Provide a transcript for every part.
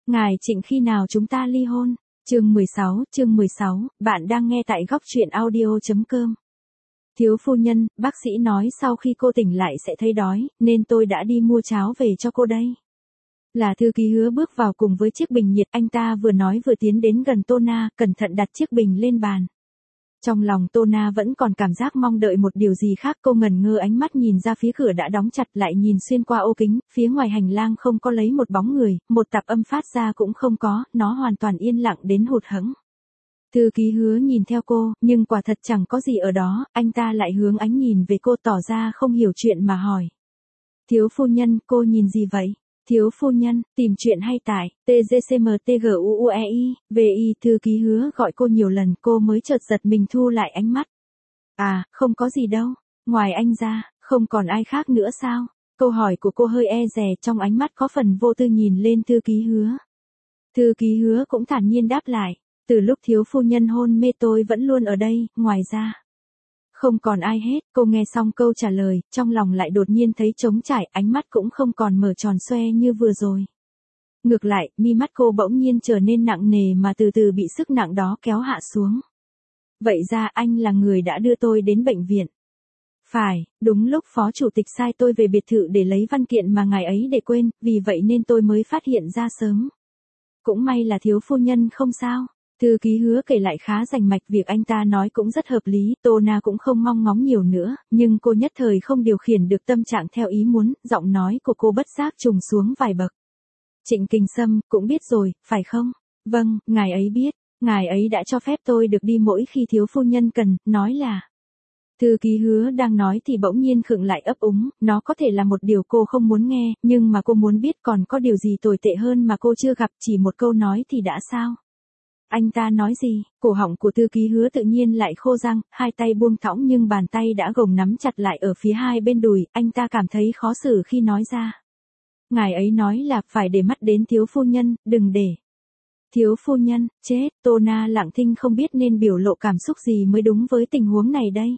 Ngài Trịnh khi nào chúng ta ly hôn? Chương 16, bạn đang nghe tại góc truyện audio.com. Thiếu phu nhân, bác sĩ nói sau khi cô tỉnh lại sẽ thấy đói, nên tôi đã đi mua cháo về cho cô đây. Là thư ký Hứa bước vào cùng với chiếc bình nhiệt, anh ta vừa nói vừa tiến đến gần Tô Na, cẩn thận đặt chiếc bình lên bàn. Trong lòng Tô Na vẫn còn cảm giác mong đợi một điều gì khác, cô ngẩn ngơ ánh mắt nhìn ra phía cửa đã đóng chặt, lại nhìn xuyên qua ô kính, phía ngoài hành lang không có lấy một bóng người, một tạp âm phát ra cũng không có, nó hoàn toàn yên lặng đến hụt hẫng. Thư ký Hứa nhìn theo cô, nhưng quả thật chẳng có gì ở đó, anh ta lại hướng ánh nhìn về cô tỏ ra không hiểu chuyện mà hỏi. Thiếu phu nhân, cô nhìn gì vậy? Thiếu phu nhân, tìm chuyện hay tại, TGCMTGUUEI, VI, thư ký Hứa gọi cô nhiều lần, cô mới chợt giật mình thu lại ánh mắt. À, không có gì đâu, ngoài anh ra, không còn ai khác nữa sao? Câu hỏi của cô hơi e dè, trong ánh mắt có phần vô tư nhìn lên thư ký Hứa. Thư ký Hứa cũng thản nhiên đáp lại, từ lúc thiếu phu nhân hôn mê tôi vẫn luôn ở đây, ngoài ra. Không còn ai hết, cô nghe xong câu trả lời, trong lòng lại đột nhiên thấy trống trải, ánh mắt cũng không còn mở tròn xoe như vừa rồi. Ngược lại, mi mắt cô bỗng nhiên trở nên nặng nề mà từ từ bị sức nặng đó kéo hạ xuống. Vậy ra anh là người đã đưa tôi đến bệnh viện. Phải, đúng lúc phó chủ tịch sai tôi về biệt thự để lấy văn kiện mà ngài ấy để quên, vì vậy nên tôi mới phát hiện ra sớm. Cũng may là thiếu phu nhân không sao. Thư ký Hứa kể lại khá rành mạch, việc anh ta nói cũng rất hợp lý, Tô Na cũng không mong ngóng nhiều nữa, nhưng cô nhất thời không điều khiển được tâm trạng theo ý muốn, giọng nói của cô bất giác trùng xuống vài bậc. Trịnh Kình Sâm, cũng biết rồi, phải không? Vâng, ngài ấy biết, ngài ấy đã cho phép tôi được đi mỗi khi thiếu phu nhân cần, nói là. Thư ký Hứa đang nói thì bỗng nhiên khựng lại ấp úng, nó có thể là một điều cô không muốn nghe, nhưng mà cô muốn biết còn có điều gì tồi tệ hơn mà cô chưa gặp, chỉ một câu nói thì đã sao? Anh ta nói gì? Cổ họng của thư ký Hứa tự nhiên lại khô răng, hai tay buông thõng nhưng bàn tay đã gồng nắm chặt lại ở phía hai bên đùi, anh ta cảm thấy khó xử khi nói ra. Ngài ấy nói là phải để mắt đến thiếu phu nhân, đừng để. Thiếu phu nhân, chết, Tô Na lặng thinh không biết nên biểu lộ cảm xúc gì mới đúng với tình huống này đây.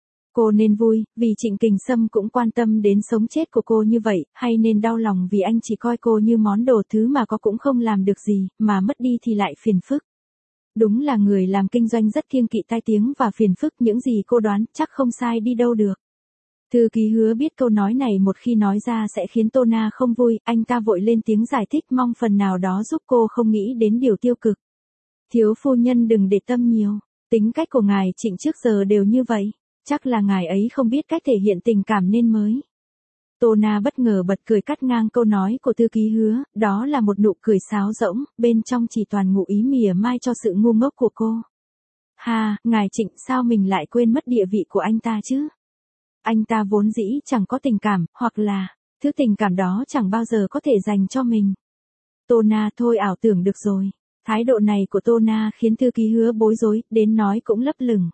Cô nên vui, vì Trịnh Kình Sâm cũng quan tâm đến sống chết của cô như vậy, hay nên đau lòng vì anh chỉ coi cô như món đồ thứ mà có cũng không làm được gì, mà mất đi thì lại phiền phức. Đúng là người làm kinh doanh rất kiêng kỵ tai tiếng và phiền phức, những gì cô đoán chắc không sai đi đâu được. Thư ký Hứa biết câu nói này một khi nói ra sẽ khiến Tô Na không vui, anh ta vội lên tiếng giải thích mong phần nào đó giúp cô không nghĩ đến điều tiêu cực. Thiếu phu nhân đừng để tâm nhiều, tính cách của ngài Trịnh trước giờ đều như vậy, chắc là ngài ấy không biết cách thể hiện tình cảm nên mới. Tô Na bất ngờ bật cười cắt ngang câu nói của thư ký Hứa, đó là một nụ cười sáo rỗng, bên trong chỉ toàn ngụ ý mỉa mai cho sự ngu ngốc của cô. Ha, ngài Trịnh sao mình lại quên mất địa vị của anh ta chứ? Anh ta vốn dĩ chẳng có tình cảm, hoặc là, thứ tình cảm đó chẳng bao giờ có thể dành cho mình. Tô Na thôi ảo tưởng được rồi. Thái độ này của Tô Na khiến thư ký Hứa bối rối, đến nói cũng lấp lửng.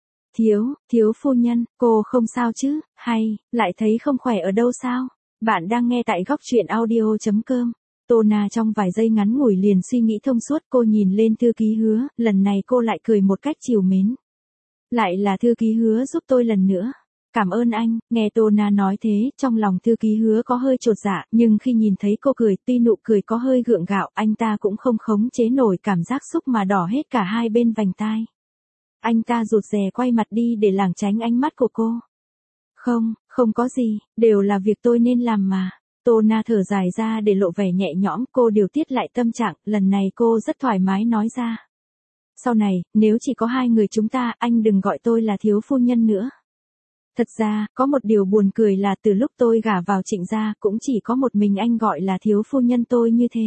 Thiếu phu nhân, cô không sao chứ, hay, lại thấy không khỏe ở đâu sao? Bạn đang nghe tại góc truyện audio.com. Tô Na trong vài giây ngắn ngủi liền suy nghĩ thông suốt, cô nhìn lên thư ký Hứa, lần này cô lại cười một cách trìu mến. Lại là thư ký Hứa giúp tôi lần nữa. Cảm ơn anh, nghe Tô Na nói thế, trong lòng thư ký Hứa có hơi chột dạ, nhưng khi nhìn thấy cô cười, tuy nụ cười có hơi gượng gạo, anh ta cũng không khống chế nổi cảm giác xúc mà đỏ hết cả hai bên vành tai. Anh ta rụt rè quay mặt đi để lảng tránh ánh mắt của cô. Không có gì, đều là việc tôi nên làm mà. Tô Na thở dài ra để lộ vẻ nhẹ nhõm, cô điều tiết lại tâm trạng, lần này cô rất thoải mái nói ra. Sau này, nếu chỉ có hai người chúng ta, anh đừng gọi tôi là thiếu phu nhân nữa. Thật ra, có một điều buồn cười là từ lúc tôi gả vào Trịnh gia, cũng chỉ có một mình anh gọi là thiếu phu nhân tôi như thế.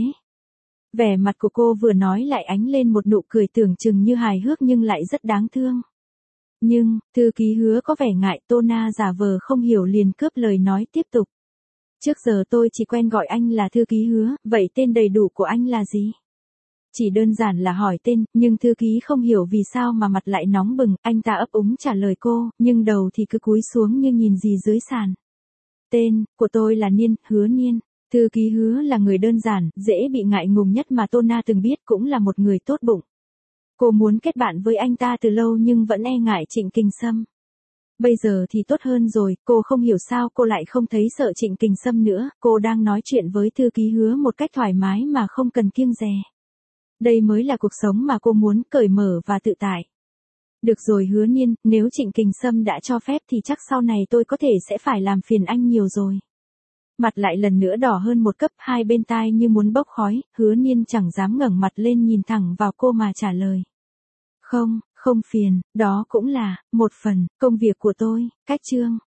Vẻ mặt của cô vừa nói lại ánh lên một nụ cười tưởng chừng như hài hước nhưng lại rất đáng thương. Nhưng, thư ký Hứa có vẻ ngại, Tô Na giả vờ không hiểu liền cướp lời nói tiếp tục. Trước giờ tôi chỉ quen gọi anh là thư ký Hứa, vậy tên đầy đủ của anh là gì? Chỉ đơn giản là hỏi tên, nhưng thư ký không hiểu vì sao mà mặt lại nóng bừng, anh ta ấp úng trả lời cô, nhưng đầu thì cứ cúi xuống như nhìn gì dưới sàn. Tên của tôi là Niên, Hứa Niên. Thư ký Hứa là người đơn giản, dễ bị ngại ngùng nhất mà Tô Na từng biết, cũng là một người tốt bụng. Cô muốn kết bạn với anh ta từ lâu nhưng vẫn e ngại Trịnh Kình Sâm. Bây giờ thì tốt hơn rồi, cô không hiểu sao cô lại không thấy sợ Trịnh Kình Sâm nữa, cô đang nói chuyện với thư ký Hứa một cách thoải mái mà không cần kiêng dè. Đây mới là cuộc sống mà cô muốn, cởi mở và tự tại. Được rồi Hứa Niên, nếu Trịnh Kình Sâm đã cho phép thì chắc sau này tôi có thể sẽ phải làm phiền anh nhiều rồi. Mặt lại lần nữa đỏ hơn một cấp, hai bên tai như muốn bốc khói, Hứa Niên chẳng dám ngẩng mặt lên nhìn thẳng vào cô mà trả lời. Không, không phiền, đó cũng là một phần công việc của tôi. Cách chương